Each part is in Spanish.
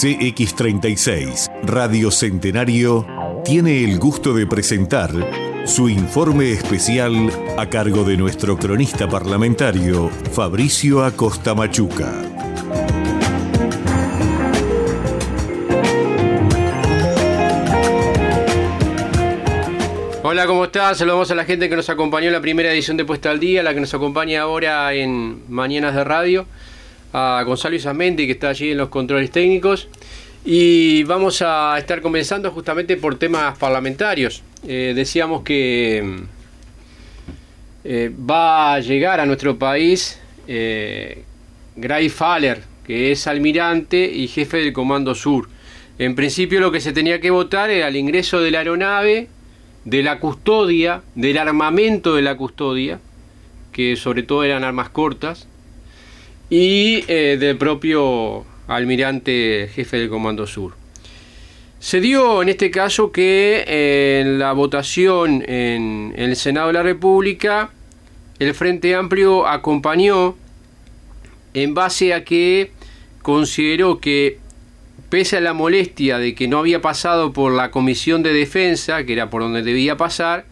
CX36 Radio Centenario tiene el gusto de presentar su informe especial a cargo de nuestro cronista parlamentario Fabricio Acosta Machuca. Hola, ¿cómo están? Saludamos a la gente que nos acompañó en la primera edición de Puesta al Día, la que nos acompaña ahora en Mañanas de Radio, a Gonzalo Isamendi, que está allí en los controles técnicos, y vamos a estar comenzando justamente por temas parlamentarios. Decíamos que va a llegar a nuestro país Gray Faller, que es almirante y jefe del Comando Sur. En principio lo que se tenía que votar era el ingreso de la aeronave, de la custodia, del armamento de la custodia, que sobre todo eran armas cortas, y del propio almirante jefe del Comando Sur. Se dio en este caso que en la votación en el Senado de la República, el Frente Amplio acompañó en base a que consideró que, pese a la molestia de que no había pasado por la Comisión de Defensa, que era por donde debía pasar,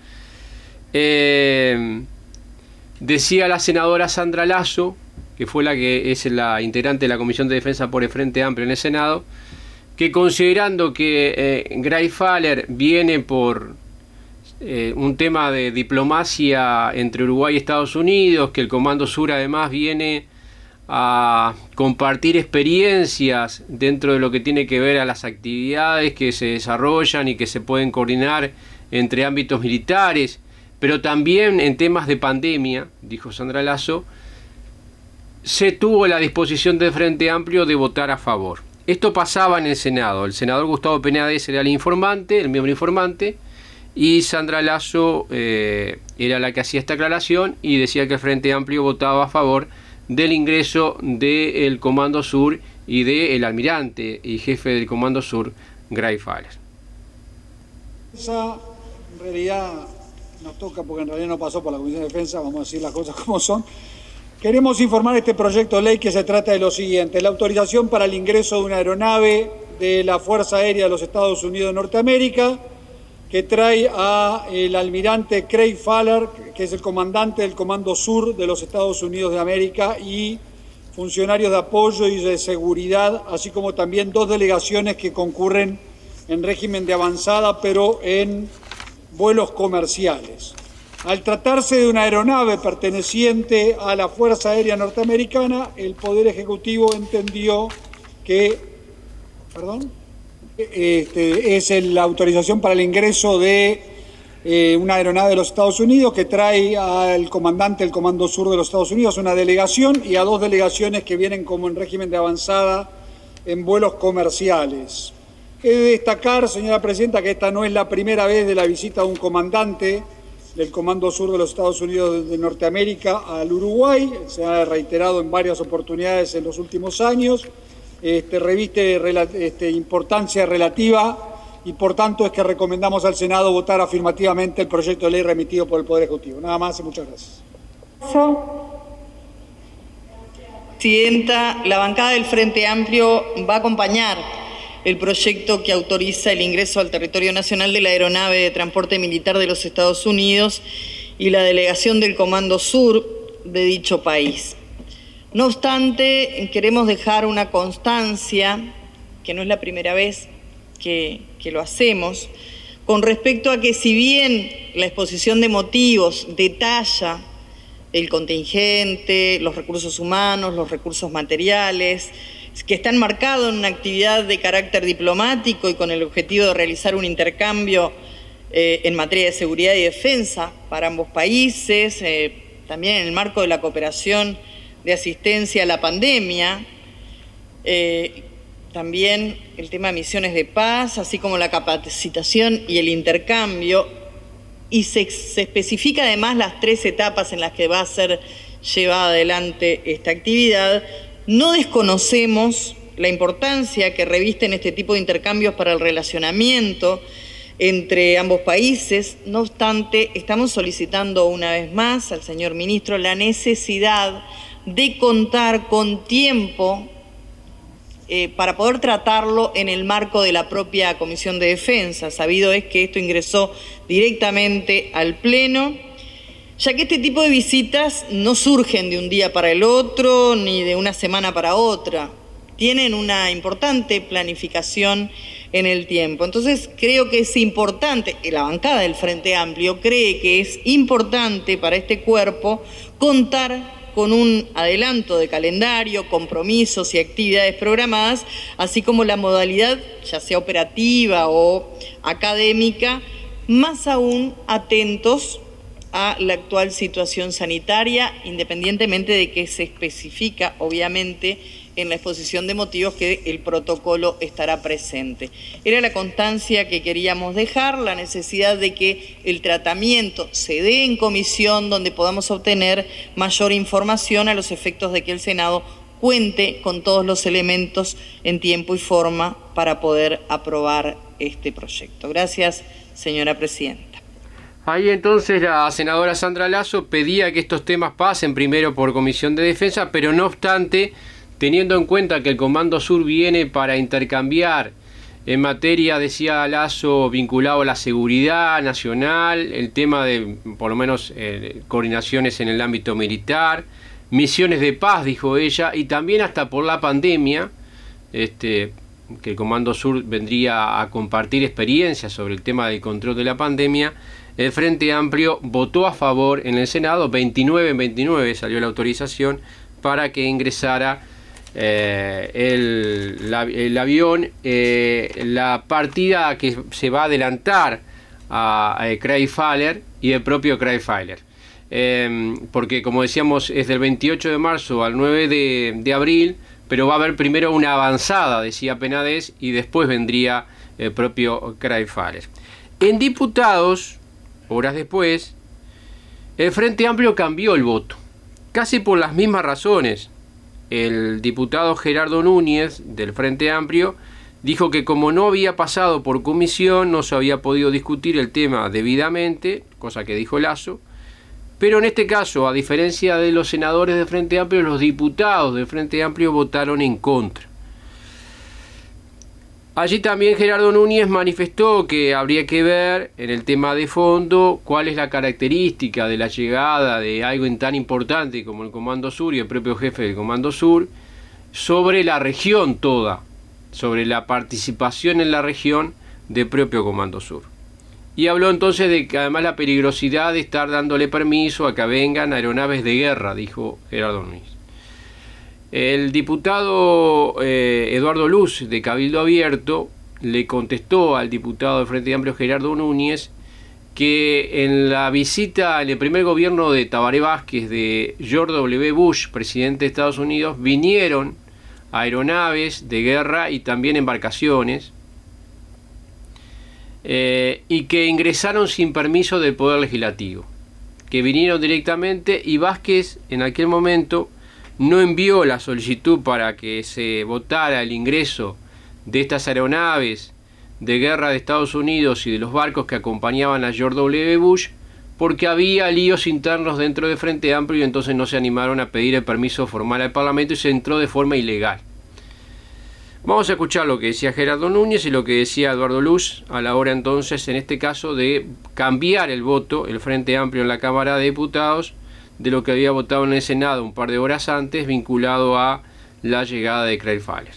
decía la senadora Sandra Lasso, que fue la que es la integrante de la Comisión de Defensa por el Frente Amplio en el Senado, que considerando que Gray Faller viene por un tema de diplomacia entre Uruguay y Estados Unidos, que el Comando Sur además viene a compartir experiencias dentro de lo que tiene que ver a las actividades que se desarrollan y que se pueden coordinar entre ámbitos militares, pero también en temas de pandemia, dijo Sandra Lasso, se tuvo la disposición del Frente Amplio de votar a favor. Esto pasaba en el Senado. El senador Gustavo Penades era el informante, el miembro informante, y Sandra Lasso era la que hacía esta aclaración y decía que el Frente Amplio votaba a favor del ingreso del Comando Sur y del almirante y jefe del Comando Sur, Gray Faller. Esa en realidad nos toca porque en realidad no pasó por la Comisión de Defensa, vamos a decir las cosas como son. Queremos informar este proyecto de ley que se trata de lo siguiente: la autorización para el ingreso de una aeronave de la Fuerza Aérea de los Estados Unidos de Norteamérica, que trae a el almirante Craig Faller, que es el comandante del Comando Sur de los Estados Unidos de América, y funcionarios de apoyo y de seguridad, así como también 2 delegaciones que concurren en régimen de avanzada, pero en vuelos comerciales. Al tratarse de una aeronave perteneciente a la Fuerza Aérea Norteamericana, el Poder Ejecutivo entendió que... es la autorización para el ingreso de una aeronave de los Estados Unidos que trae al comandante del Comando Sur de los Estados Unidos, una delegación, y a 2 delegaciones que vienen como en régimen de avanzada en vuelos comerciales. He de destacar, señora Presidenta, que esta no es la primera vez de la visita de un comandante del Comando Sur de los Estados Unidos de Norteamérica al Uruguay. Se ha reiterado en varias oportunidades en los últimos años. Reviste importancia relativa y por tanto es que recomendamos al Senado votar afirmativamente el proyecto de ley remitido por el Poder Ejecutivo. Nada más y muchas gracias. Presidenta, la bancada del Frente Amplio va a acompañar el proyecto que autoriza el ingreso al territorio nacional de la aeronave de transporte militar de los Estados Unidos y la delegación del Comando Sur de dicho país. No obstante, queremos dejar una constancia, que no es la primera vez que lo hacemos, con respecto a que si bien la exposición de motivos detalla el contingente, los recursos humanos, los recursos materiales, que están marcados en una actividad de carácter diplomático y con el objetivo de realizar un intercambio en materia de seguridad y defensa para ambos países, también en el marco de la cooperación de asistencia a la pandemia, también el tema de misiones de paz, así como la capacitación y el intercambio, y se especifica además las 3 etapas en las que va a ser llevada adelante esta actividad. No desconocemos la importancia que revisten este tipo de intercambios para el relacionamiento entre ambos países. No obstante, estamos solicitando una vez más al señor ministro la necesidad de contar con tiempo para poder tratarlo en el marco de la propia Comisión de Defensa. Sabido es que esto ingresó directamente al Pleno, ya que este tipo de visitas no surgen de un día para el otro ni de una semana para otra. Tienen una importante planificación en el tiempo. Entonces creo que es importante, la bancada del Frente Amplio cree que es importante para este cuerpo contar con un adelanto de calendario, compromisos y actividades programadas, así como la modalidad, ya sea operativa o académica, más aún atentos a la actual situación sanitaria, independientemente de que se especifica, obviamente, en la exposición de motivos que el protocolo estará presente. Era la constancia que queríamos dejar, la necesidad de que el tratamiento se dé en comisión donde podamos obtener mayor información a los efectos de que el Senado cuente con todos los elementos en tiempo y forma para poder aprobar este proyecto. Gracias, señora presidenta. Ahí entonces la senadora Sandra Lasso pedía que estos temas pasen primero por Comisión de Defensa, pero no obstante, teniendo en cuenta que el Comando Sur viene para intercambiar en materia, decía Lasso, vinculado a la seguridad nacional, el tema de, por lo menos, coordinaciones en el ámbito militar, misiones de paz, dijo ella, y también hasta por la pandemia, que el Comando Sur vendría a compartir experiencias sobre el tema del control de la pandemia. El Frente Amplio votó a favor en el Senado, 29-29 salió la autorización para que ingresara el avión, la partida que se va a adelantar a Craig Faller y el propio Craig Faller, porque como decíamos es del 28 de marzo al 9 de abril, pero va a haber primero una avanzada, decía Penades, y después vendría el propio Craig Faller. En diputados, horas después, el Frente Amplio cambió el voto, casi por las mismas razones. El diputado Gerardo Núñez, del Frente Amplio, dijo que como no había pasado por comisión, no se había podido discutir el tema debidamente, cosa que dijo Lasso, pero en este caso, a diferencia de los senadores del Frente Amplio, los diputados del Frente Amplio votaron en contra. Allí también Gerardo Núñez manifestó que habría que ver en el tema de fondo cuál es la característica de la llegada de algo tan importante como el Comando Sur y el propio jefe del Comando Sur sobre la región toda, sobre la participación en la región del propio Comando Sur. Y habló entonces de que además la peligrosidad de estar dándole permiso a que vengan aeronaves de guerra, dijo Gerardo Núñez. El diputado Eduardo Luz, de Cabildo Abierto, le contestó al diputado del Frente Amplio Gerardo Núñez que en la visita, en el primer gobierno de Tabaré Vázquez, de George W. Bush, presidente de Estados Unidos, vinieron aeronaves de guerra y también embarcaciones, y que ingresaron sin permiso del Poder Legislativo, que vinieron directamente, y Vázquez en aquel momento no envió la solicitud para que se votara el ingreso de estas aeronaves de guerra de Estados Unidos y de los barcos que acompañaban a George W. Bush, porque había líos internos dentro del Frente Amplio y entonces no se animaron a pedir el permiso formal al Parlamento y se entró de forma ilegal. Vamos a escuchar lo que decía Gerardo Núñez y lo que decía Eduardo Luz a la hora entonces, en este caso, de cambiar el voto, el Frente Amplio en la Cámara de Diputados, de lo que había votado en el Senado un par de horas antes, vinculado a la llegada de Craig Faller.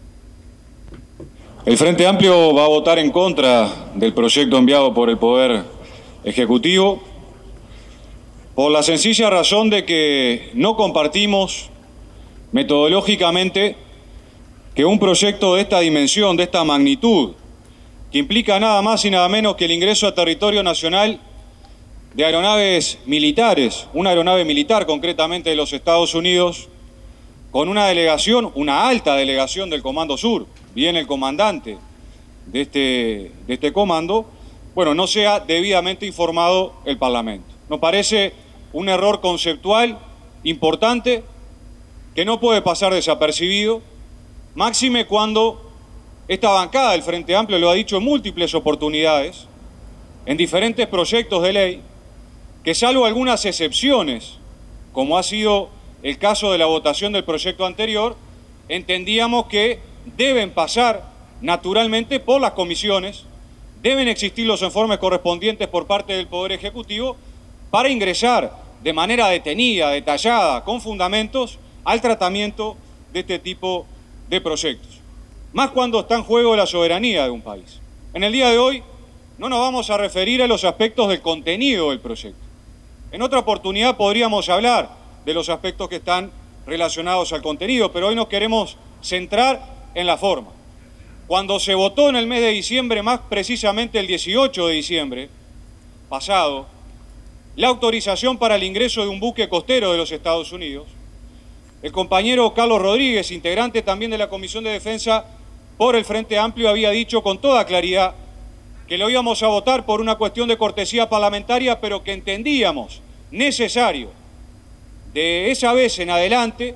El Frente Amplio va a votar en contra del proyecto enviado por el Poder Ejecutivo por la sencilla razón de que no compartimos metodológicamente que un proyecto de esta dimensión, de esta magnitud, que implica nada más y nada menos que el ingreso a territorio nacional de aeronaves militares, una aeronave militar concretamente de los Estados Unidos, con una delegación, una alta delegación del Comando Sur, viene el comandante de este comando, bueno, no sea debidamente informado el Parlamento. Nos parece un error conceptual importante que no puede pasar desapercibido, máxime cuando esta bancada del Frente Amplio lo ha dicho en múltiples oportunidades, en diferentes proyectos de ley, que salvo algunas excepciones, como ha sido el caso de la votación del proyecto anterior, entendíamos que deben pasar naturalmente por las comisiones, deben existir los informes correspondientes por parte del Poder Ejecutivo para ingresar de manera detenida, detallada, con fundamentos, al tratamiento de este tipo de proyectos. Más cuando está en juego la soberanía de un país. En el día de hoy no nos vamos a referir a los aspectos del contenido del proyecto. En otra oportunidad podríamos hablar de los aspectos que están relacionados al contenido, pero hoy nos queremos centrar en la forma. Cuando se votó en el mes de diciembre, más precisamente el 18 de diciembre pasado, la autorización para el ingreso de un buque costero de los Estados Unidos, el compañero Carlos Rodríguez, integrante también de la Comisión de Defensa por el Frente Amplio, había dicho con toda claridad que lo íbamos a votar por una cuestión de cortesía parlamentaria, pero que entendíamos necesario de esa vez en adelante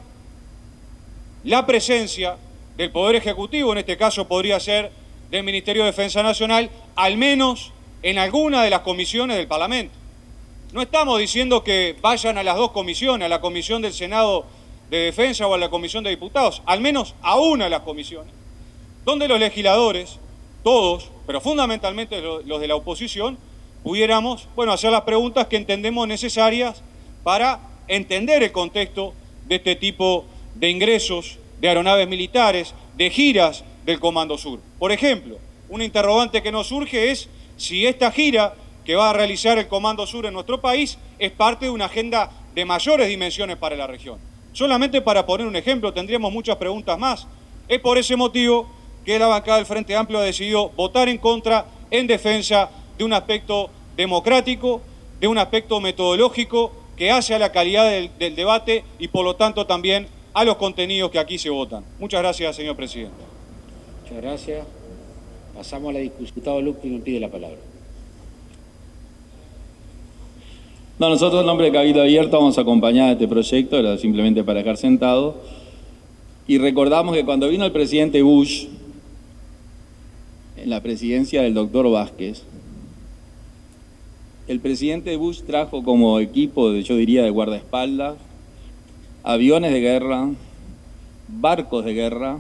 la presencia del Poder Ejecutivo, en este caso podría ser del Ministerio de Defensa Nacional, al menos en alguna de las comisiones del Parlamento. No estamos diciendo que vayan a las dos comisiones, a la Comisión del Senado de Defensa o a la Comisión de Diputados, al menos a una de las comisiones, donde los legisladores, todos, pero fundamentalmente los de la oposición, pudiéramos, hacer las preguntas que entendemos necesarias para entender el contexto de este tipo de ingresos de aeronaves militares, de giras del Comando Sur. Por ejemplo, un interrogante que nos surge es si esta gira que va a realizar el Comando Sur en nuestro país es parte de una agenda de mayores dimensiones para la región. Solamente para poner un ejemplo, tendríamos muchas preguntas más. Es por ese motivo que la bancada del Frente Amplio ha decidido votar en contra, en defensa de un aspecto democrático, de un aspecto metodológico que hace a la calidad del debate y por lo tanto también a los contenidos que aquí se votan. Muchas gracias, señor presidente. Muchas gracias. Pasamos a la discusión. Diputado Luque me pide la palabra. No, nosotros en nombre de Cabildo Abierto vamos a acompañar este proyecto, era simplemente para dejar sentado. Y recordamos que cuando vino el presidente Bush, en la presidencia del doctor Vázquez, el presidente Bush trajo como equipo, yo diría, de guardaespaldas, aviones de guerra, barcos de guerra,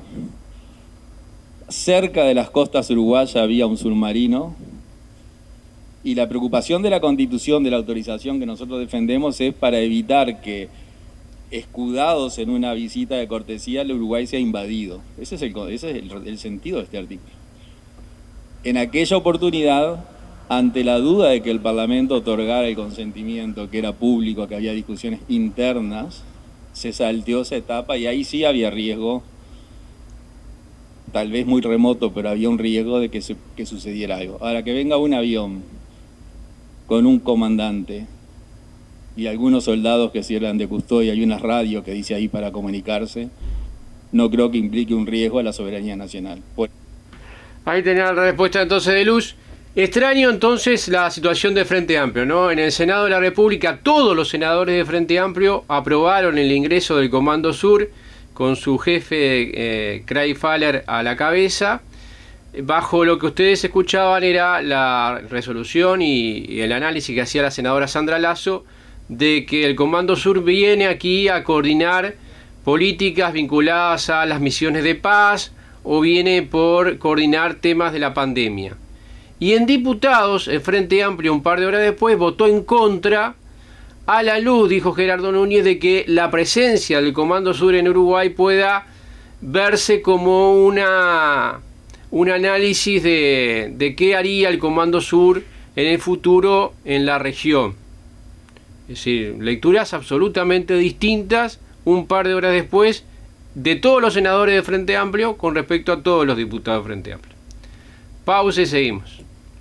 cerca de las costas uruguayas había un submarino, y la preocupación de la Constitución, de la autorización que nosotros defendemos, es para evitar que, escudados en una visita de cortesía, el Uruguay sea invadido. Ese es el sentido de este artículo. En aquella oportunidad, ante la duda de que el Parlamento otorgara el consentimiento, que era público, que había discusiones internas, se salteó esa etapa y ahí sí había riesgo, tal vez muy remoto, pero había un riesgo de que sucediera algo. Ahora, que venga un avión con un comandante y algunos soldados que sirvan de custodia y una radio que dice ahí para comunicarse, no creo que implique un riesgo a la soberanía nacional. Ahí tenía la respuesta entonces de Luz. Extraño entonces la situación de Frente Amplio, ¿no? En el Senado de la República todos los senadores de Frente Amplio aprobaron el ingreso del Comando Sur con su jefe Craig Faller a la cabeza. Bajo lo que ustedes escuchaban era la resolución y el análisis que hacía la senadora Sandra Lasso de que el Comando Sur viene aquí a coordinar políticas vinculadas a las misiones de paz o viene por coordinar temas de la pandemia. Y en diputados, el Frente Amplio un par de horas después votó en contra, a la luz, dijo Gerardo Núñez, de que la presencia del Comando Sur en Uruguay pueda verse como un análisis de qué haría el Comando Sur en el futuro en la región. Es decir, lecturas absolutamente distintas un par de horas después de todos los senadores de Frente Amplio con respecto a todos los diputados de Frente Amplio. Pausa y seguimos.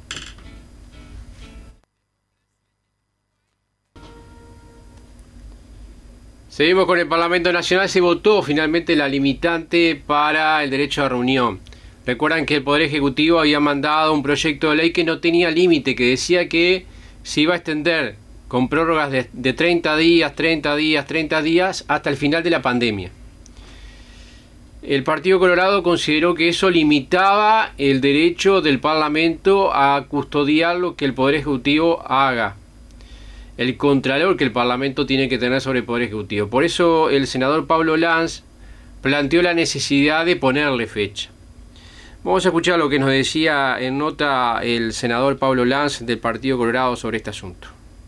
Seguimos con el Parlamento Nacional. Se votó finalmente la limitante para el derecho a reunión. Recuerdan que el Poder Ejecutivo había mandado un proyecto de ley que no tenía límite, que decía que se iba a extender con prórrogas de 30 días hasta el final de la pandemia. El Partido Colorado consideró que eso limitaba el derecho del Parlamento a custodiar lo que el Poder Ejecutivo haga, el contralor que el Parlamento tiene que tener sobre el Poder Ejecutivo. Por eso el senador Pablo Lanz planteó la necesidad de ponerle fecha. Vamos a escuchar lo que nos decía en nota el senador Pablo Lanz del Partido Colorado sobre este asunto.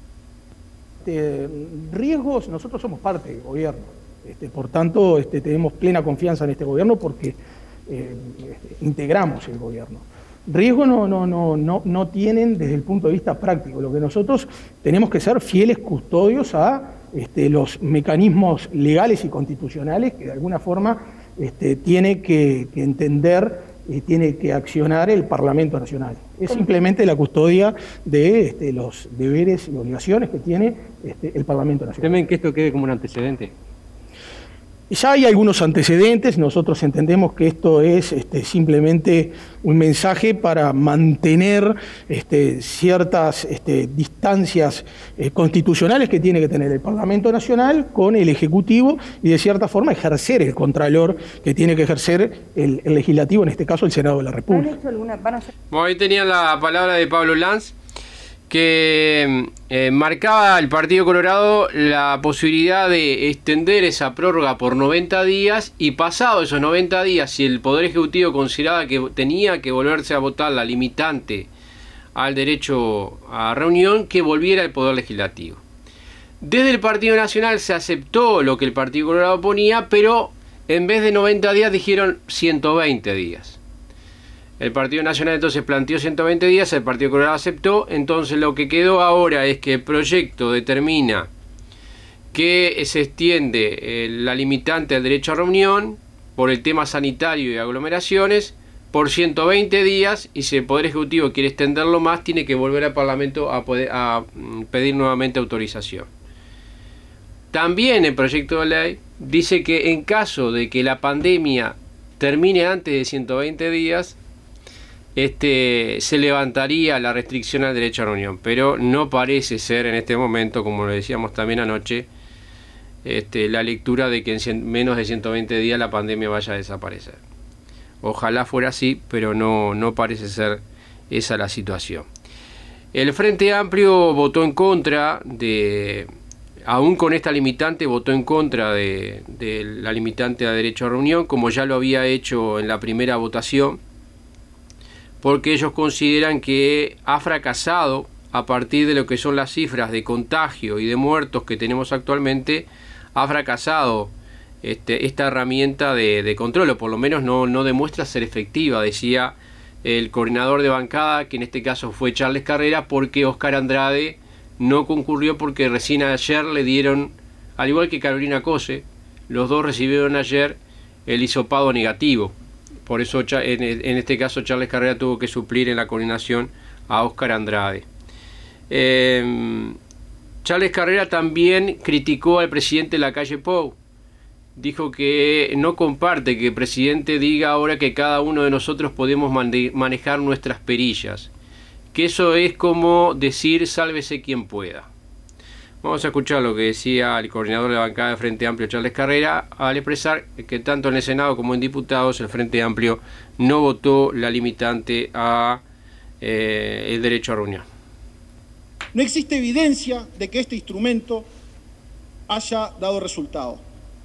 Riesgos, nosotros somos parte del gobierno, por tanto tenemos plena confianza en este gobierno porque integramos el gobierno. Riesgo no tienen desde el punto de vista práctico. Lo que nosotros tenemos que ser fieles custodios a los mecanismos legales y constitucionales que de alguna forma tiene que entender y tiene que accionar el Parlamento Nacional. Es simplemente la custodia de los deberes y obligaciones que tiene el Parlamento Nacional. ¿Temen que esto quede como un antecedente? Ya hay algunos antecedentes, nosotros entendemos que esto es simplemente un mensaje para mantener ciertas distancias constitucionales que tiene que tener el Parlamento Nacional con el Ejecutivo y de cierta forma ejercer el contralor que tiene que ejercer el Legislativo, en este caso el Senado de la República. Bueno, ahí tenían la palabra de Pablo Lanz, que marcaba al Partido Colorado la posibilidad de extender esa prórroga por 90 días y pasado esos 90 días, si el Poder Ejecutivo consideraba que tenía que volverse a votar la limitante al derecho a reunión, que volviera el Poder Legislativo. Desde el Partido Nacional se aceptó lo que el Partido Colorado ponía, pero en vez de 90 días dijeron 120 días. El Partido Nacional entonces planteó 120 días, el Partido Colorado aceptó, entonces lo que quedó ahora es que el proyecto determina que se extiende la limitante al derecho a reunión por el tema sanitario y aglomeraciones por 120 días, y si el Poder Ejecutivo quiere extenderlo más, tiene que volver al Parlamento a pedir nuevamente autorización. También el proyecto de ley dice que en caso de que la pandemia termine antes de 120 días, se levantaría la restricción al derecho a reunión, pero no parece ser en este momento, como lo decíamos también anoche, la lectura de que en menos de 120 días la pandemia vaya a desaparecer. Ojalá fuera así, pero no parece ser esa la situación. El Frente Amplio votó en contra aún con esta limitante, votó en contra de la limitante a derecho a reunión, como ya lo había hecho en la primera votación, porque ellos consideran que ha fracasado a partir de lo que son las cifras de contagio y de muertos que tenemos actualmente, ha fracasado esta herramienta de control, o por lo menos no demuestra ser efectiva, decía el coordinador de bancada, que en este caso fue Charles Carrera, porque Oscar Andrade no concurrió porque recién ayer le dieron, al igual que Carolina Cose, los dos recibieron ayer el hisopado negativo. Por eso en este caso Charles Carrera tuvo que suplir en la coordinación a Oscar Andrade. Charles Carrera también criticó al presidente Lacalle Pou. Dijo que no comparte que el presidente diga ahora que cada uno de nosotros podemos manejar nuestras perillas. Que eso es como decir sálvese quien pueda. Vamos a escuchar lo que decía el coordinador de la bancada de Frente Amplio, Charles Carrera, al expresar que tanto en el Senado como en diputados el Frente Amplio no votó la limitante a el derecho a reunión. No existe evidencia de que este instrumento haya dado resultado.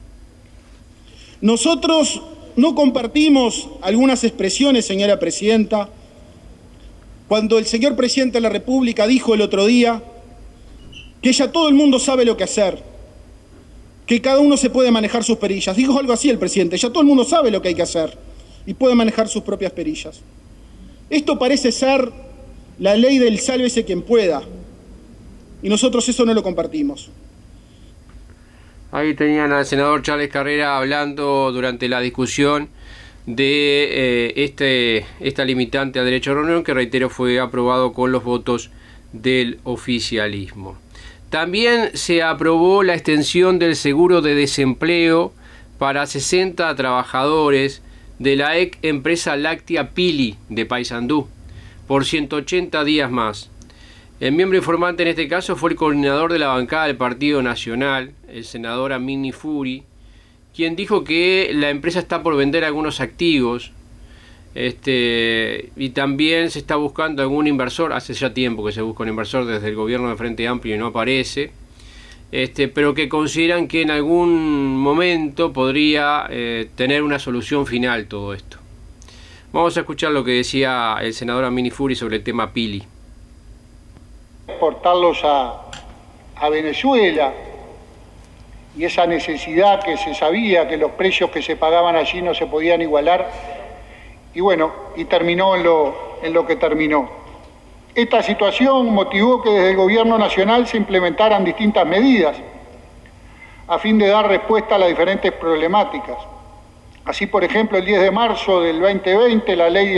Nosotros no compartimos algunas expresiones, señora presidenta, cuando el señor presidente de la República dijo el otro día que ya todo el mundo sabe lo que hacer, que cada uno se puede manejar sus perillas. Dijo algo así el presidente, ya todo el mundo sabe lo que hay que hacer y puede manejar sus propias perillas. Esto parece ser la ley del sálvese quien pueda, y nosotros eso no lo compartimos. Ahí tenían al senador Charles Carrera hablando durante la discusión de esta limitante a derecho a reunión, que reitero fue aprobado con los votos del oficialismo. También se aprobó la extensión del seguro de desempleo para 60 trabajadores de la empresa láctea Pili de Paysandú por 180 días más. El miembro informante en este caso fue el coordinador de la bancada del Partido Nacional, el senador Amini Furi, quien dijo que la empresa está por vender algunos activos y también se está buscando algún inversor. Hace ya tiempo que se busca un inversor desde el gobierno de Frente Amplio y no aparece. pero que consideran que en algún momento podría tener una solución final todo esto. Vamos a escuchar lo que decía el senador Aminifuri sobre el tema Pili. Exportarlos a Venezuela, y esa necesidad que se sabía que los precios que se pagaban allí no se podían igualar, y bueno, y terminó en lo que terminó. Esta situación motivó que desde el Gobierno Nacional se implementaran distintas medidas a fin de dar respuesta a las diferentes problemáticas. Así, por ejemplo, el 10 de marzo del 2020, la Ley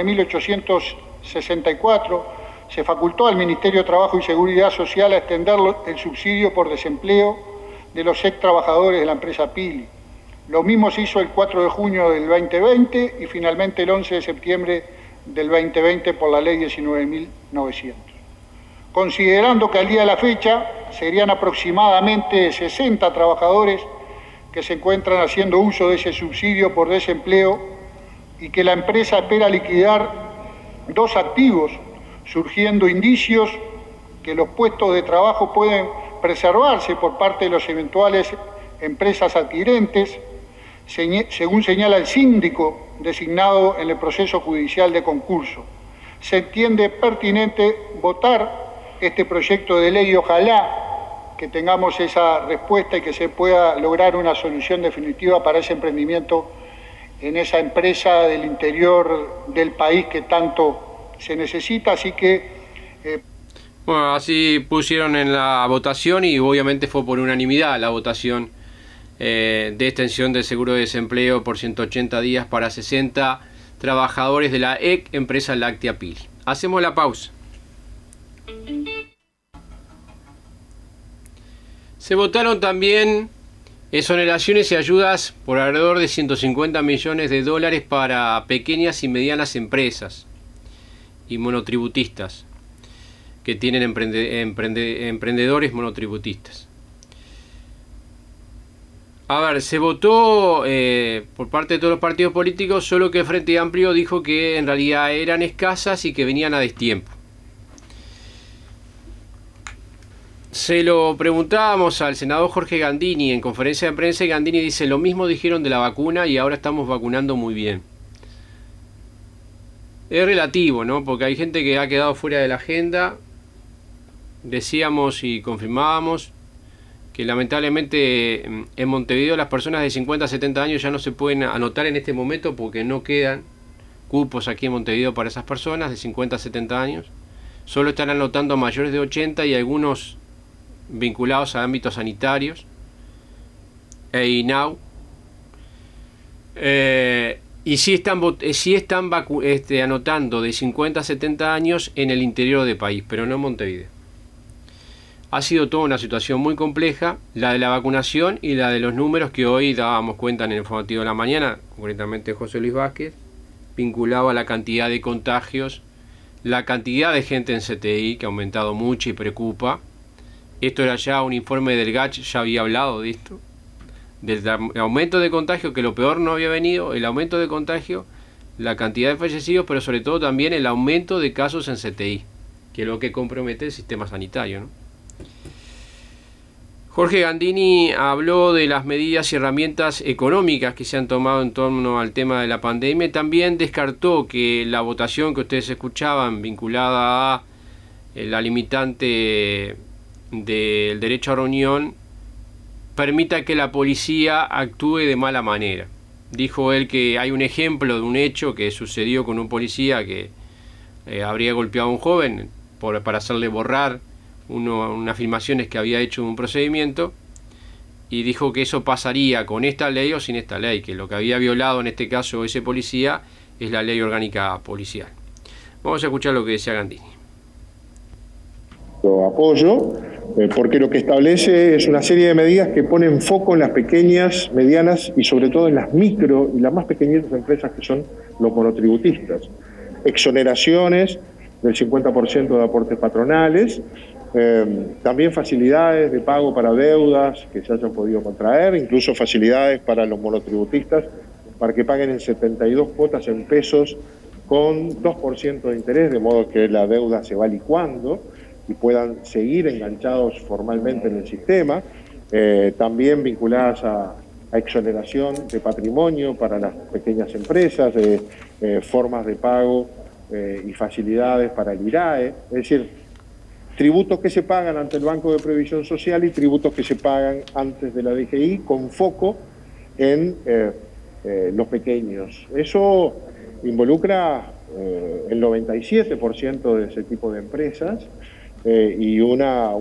19.864 se facultó al Ministerio de Trabajo y Seguridad Social a extender el subsidio por desempleo de los ex trabajadores de la empresa Pili. Lo mismo se hizo el 4 de junio del 2020 y finalmente el 11 de septiembre del 2020 por la Ley 19.900. Considerando que al día de la fecha serían aproximadamente 60 trabajadores que se encuentran haciendo uso de ese subsidio por desempleo y que la empresa espera liquidar 2 activos, surgiendo indicios que los puestos de trabajo pueden preservarse por parte de las eventuales empresas adquirentes, según señala el síndico designado en el proceso judicial de concurso. Se entiende pertinente votar este proyecto de ley y ojalá que tengamos esa respuesta y que se pueda lograr una solución definitiva para ese emprendimiento en esa empresa del interior del país que tanto se necesita. Así que bueno, así pusieron en la votación y obviamente fue por unanimidad la votación de extensión del seguro de desempleo por 180 días para 60 trabajadores de la ex empresa láctea Pili. Hacemos la pausa. Se votaron también exoneraciones y ayudas por alrededor de 150 millones de dólares para pequeñas y medianas empresas y monotributistas que tienen emprendedores monotributistas. A ver, se votó por parte de todos los partidos políticos, solo que el Frente Amplio dijo que en realidad eran escasas y que venían a destiempo. Se lo preguntábamos al senador Jorge Gandini en conferencia de prensa y Gandini dice: lo mismo dijeron de la vacuna y ahora estamos vacunando muy bien. Es relativo, ¿no? Porque hay gente que ha quedado fuera de la agenda. Decíamos y confirmábamos que lamentablemente en Montevideo las personas de 50 a 70 años ya no se pueden anotar en este momento porque no quedan cupos aquí en Montevideo para esas personas de 50 a 70 años. Solo están anotando a mayores de 80 y algunos vinculados a ámbitos sanitarios e INAU. Y sí están anotando de 50 a 70 años en el interior del país, pero no en Montevideo. Ha sido toda una situación muy compleja, la de la vacunación y la de los números que hoy dábamos cuenta en el informativo de la mañana, concretamente José Luis Vázquez, vinculado a la cantidad de contagios, la cantidad de gente en CTI, que ha aumentado mucho y preocupa. Esto era ya un informe del GACH, ya había hablado de esto, del aumento de contagio, que lo peor no había venido, el aumento de contagio, la cantidad de fallecidos, pero sobre todo también el aumento de casos en CTI, que es lo que compromete el sistema sanitario, ¿no? Jorge Gandini habló de las medidas y herramientas económicas que se han tomado en torno al tema de la pandemia. También descartó que la votación que ustedes escuchaban vinculada a la limitante del derecho a reunión permita que la policía actúe de mala manera. Dijo él que hay un ejemplo de un hecho que sucedió con un policía que habría golpeado a un joven para hacerle borrar unas filmaciones que había hecho un procedimiento, y dijo que eso pasaría con esta ley o sin esta ley, que lo que había violado en este caso ese policía es la ley orgánica policial. Vamos a escuchar lo que decía Gandini. Lo apoyo porque lo que establece es una serie de medidas que ponen foco en las pequeñas, medianas y sobre todo en las micro y las más pequeñitas empresas que son los monotributistas. Exoneraciones del 50% de aportes patronales, también facilidades de pago para deudas que se hayan podido contraer, incluso facilidades para los monotributistas para que paguen en 72 cuotas en pesos con 2% de interés, de modo que la deuda se va licuando, y puedan seguir enganchados formalmente en el sistema, también vinculadas a exoneración de patrimonio para las pequeñas empresas, formas de pago y facilidades para el IRAE, es decir, tributos que se pagan ante el Banco de Previsión Social y tributos que se pagan antes de la DGI con foco en los pequeños. Eso involucra el 97% de ese tipo de empresas y un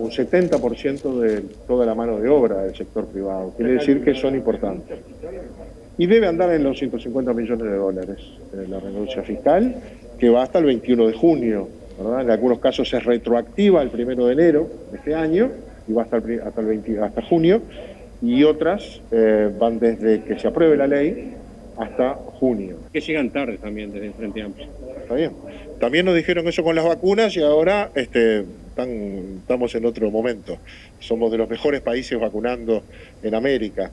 70% de toda la mano de obra del sector privado. Quiere decir que son importantes. Y debe andar en los 150 millones de dólares la renuncia fiscal, que va hasta el 21 de junio. ¿Verdad? En algunos casos es retroactiva el 1 de enero de este año y va hasta junio, y otras van desde que se apruebe la ley hasta junio. Que llegan tarde también desde el Frente Amplio. Está bien. También nos dijeron eso con las vacunas y ahora estamos en otro momento. Somos de los mejores países vacunando en América.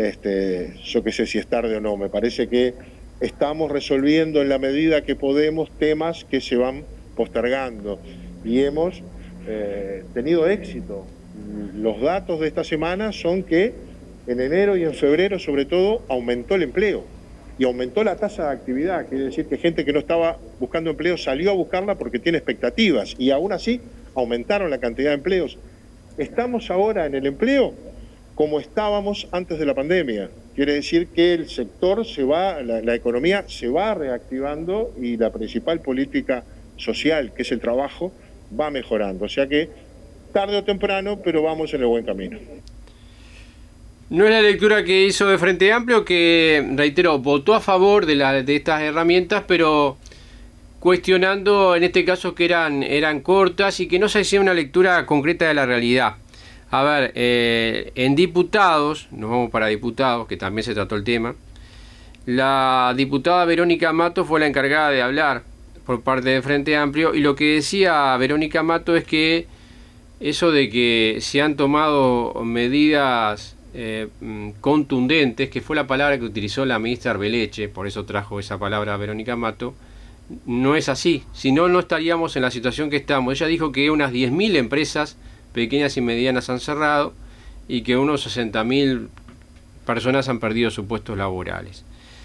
Yo qué sé si es tarde o no, me parece que estamos resolviendo en la medida que podemos temas que se van postergando y hemos tenido éxito. Los datos de esta semana son que en enero y en febrero sobre todo aumentó el empleo y aumentó la tasa de actividad, quiere decir que gente que no estaba buscando empleo salió a buscarla porque tiene expectativas y aún así aumentaron la cantidad de empleos. Estamos ahora en el empleo como estábamos antes de la pandemia, quiere decir que el sector la economía se va reactivando y la principal política social, que es el trabajo, va mejorando. O sea que tarde o temprano, pero vamos en el buen camino. No es la lectura que hizo de Frente Amplio, que, reitero, votó a favor de estas herramientas, pero cuestionando en este caso que eran cortas y que no se hacía una lectura concreta de la realidad. A ver, en diputados, nos vamos para diputados, que también se trató el tema, la diputada Verónica Mato fue la encargada de hablar por parte de Frente Amplio, y lo que decía Verónica Mato es que eso de que se han tomado medidas contundentes, que fue la palabra que utilizó la ministra Arbeleche, por eso trajo esa palabra a Verónica Mato, no es así, si no, no estaríamos en la situación que estamos. Ella dijo que unas 10.000 empresas pequeñas y medianas han cerrado y que unos 60.000 personas han perdido sus puestos laborales.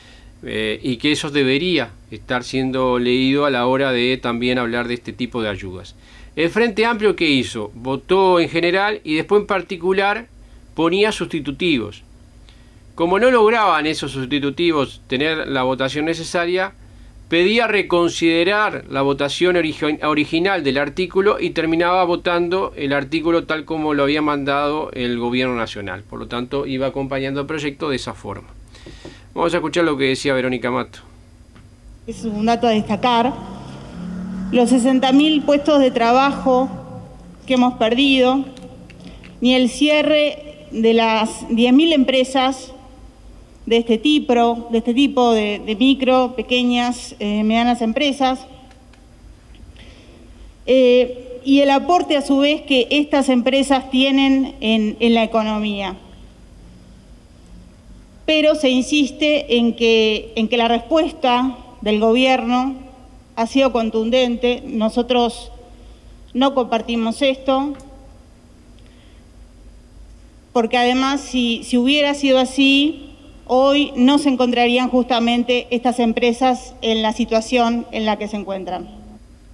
Y que eso debería estar siendo leído a la hora de también hablar de este tipo de ayudas. El Frente Amplio, ¿qué hizo? Votó en general y después en particular ponía sustitutivos. Como no lograban esos sustitutivos tener la votación necesaria, pedía reconsiderar la votación original del artículo y terminaba votando el artículo tal como lo había mandado el gobierno nacional. Por lo tanto, iba acompañando el proyecto de esa forma. Vamos a escuchar lo que decía Verónica Mato. Es un dato a destacar. Los 60.000 puestos de trabajo que hemos perdido, ni el cierre de las 10.000 empresas de este tipo de micro, pequeñas, medianas empresas, y el aporte a su vez que estas empresas tienen en la economía. Pero se insiste en que la respuesta del gobierno ha sido contundente. Nosotros no compartimos esto, porque además si hubiera sido así, hoy no se encontrarían justamente estas empresas en la situación en la que se encuentran.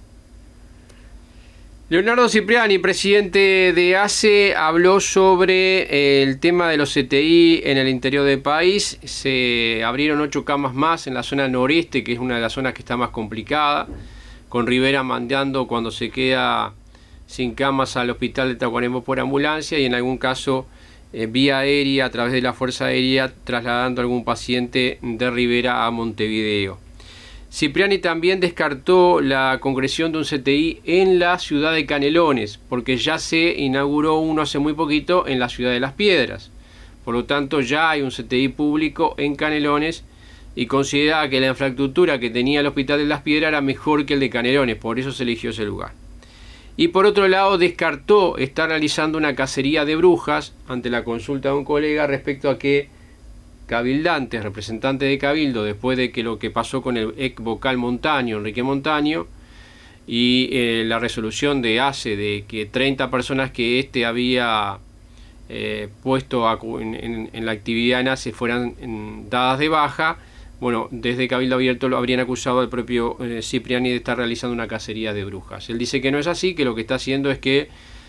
Leonardo Cipriani, presidente de ACE, habló sobre el tema de los CTI en el interior del país. Se abrieron 8 camas más en la zona noreste, que es una de las zonas que está más complicada, con Rivera mandando cuando se queda sin camas al hospital de Tacuarembó por ambulancia y en algún caso vía aérea, a través de la Fuerza Aérea, trasladando a algún paciente de Rivera a Montevideo. Cipriani también descartó la concreción de un CTI en la ciudad de Canelones, porque ya se inauguró uno hace muy poquito en la ciudad de Las Piedras. Por lo tanto, ya hay un CTI público en Canelones y consideraba que la infraestructura que tenía el hospital de Las Piedras era mejor que el de Canelones, por eso se eligió ese lugar. Y por otro lado, descartó estar realizando una cacería de brujas ante la consulta de un colega respecto a que cabildantes, representantes de Cabildo, después de que lo que pasó con el ex vocal Montaño, Enrique Montaño, y la resolución de ACE de que 30 personas que había puesto en la actividad en ACE fueran dadas de baja. Bueno, desde Cabildo Abierto lo habrían acusado al propio Cipriani de estar realizando una cacería de brujas. Él dice que no es así, que lo que está haciendo es que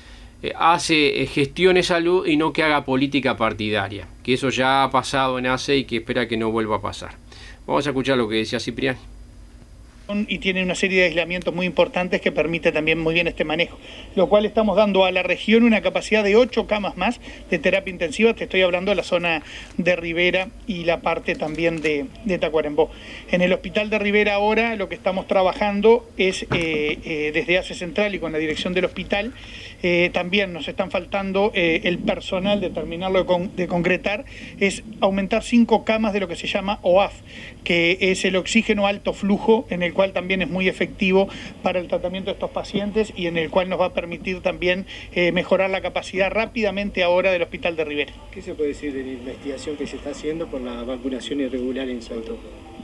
hace gestione salud y no que haga política partidaria, que eso ya ha pasado en ACE y que espera que no vuelva a pasar. Vamos a escuchar lo que decía Cipriani. Y tiene una serie de aislamientos muy importantes que permite también muy bien este manejo, lo cual estamos dando a la región una capacidad de 8 camas más de terapia intensiva. Te estoy hablando de la zona de Rivera y la parte también de Tacuarembó. En el hospital de Rivera ahora lo que estamos trabajando es desde ACE Central y con la dirección del hospital, también nos están faltando el personal de terminarlo de concretar, es aumentar 5 camas de lo que se llama OAF, que es el oxígeno alto flujo, en el cual también es muy efectivo para el tratamiento de estos pacientes y en el cual nos va a permitir también mejorar la capacidad rápidamente ahora del hospital de Rivera. ¿Qué se puede decir de la investigación que se está haciendo por la vacunación irregular en Salto?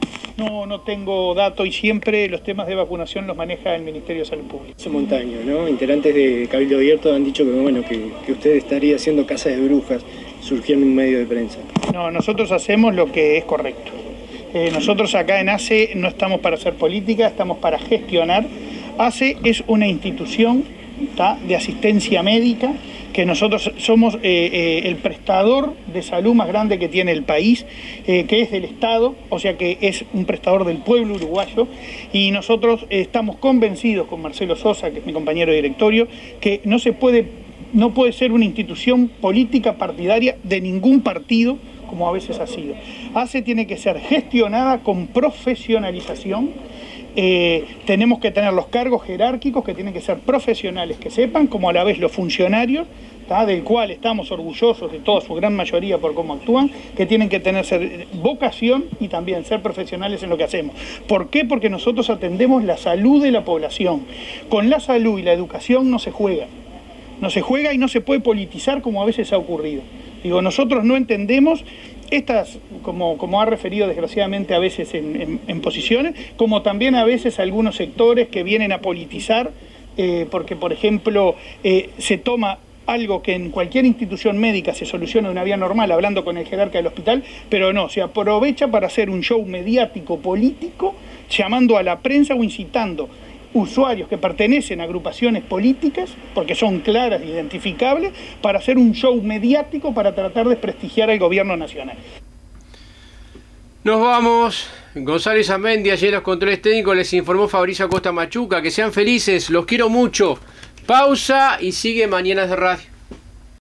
No tengo datos y siempre los temas de vacunación los maneja el Ministerio de Salud Pública. Montaño, ¿no? Integrantes de Cabildo Abierto han dicho que usted estaría haciendo casa de brujas, surgió en un medio de prensa. No, nosotros hacemos lo que es correcto. Nosotros acá en ACE no estamos para hacer política, estamos para gestionar. ACE es una institución de asistencia médica, que nosotros somos el prestador de salud más grande que tiene el país, que es del Estado, o sea que es un prestador del pueblo uruguayo, y nosotros estamos convencidos con Marcelo Sosa, que es mi compañero de directorio, que no puede ser una institución política partidaria de ningún partido, como a veces ha sido. ACE tiene que ser gestionada con profesionalización. Tenemos que tener los cargos jerárquicos que tienen que ser profesionales, que sepan, como a la vez los funcionarios, del cual estamos orgullosos de toda su gran mayoría por cómo actúan, que tienen que tener vocación y también ser profesionales en lo que hacemos. ¿Por qué? Porque nosotros atendemos la salud de la población. Con la salud y la educación no se juega. No se juega y no se puede politizar como a veces ha ocurrido. Digo, nosotros no entendemos estas, como ha referido desgraciadamente a veces en posiciones, como también a veces algunos sectores que vienen a politizar, porque por ejemplo se toma algo que en cualquier institución médica se soluciona de una vía normal, hablando con el jerarca del hospital, pero no, se aprovecha para hacer un show mediático político, llamando a la prensa o incitando usuarios que pertenecen a agrupaciones políticas, porque son claras e identificables, para hacer un show mediático para tratar de desprestigiar al gobierno nacional. Nos vamos. González Amendi, ayer los controles técnicos, les informó Fabricio Acosta Machuca. Que sean felices, los quiero mucho. Pausa y sigue Mañanas de Radio.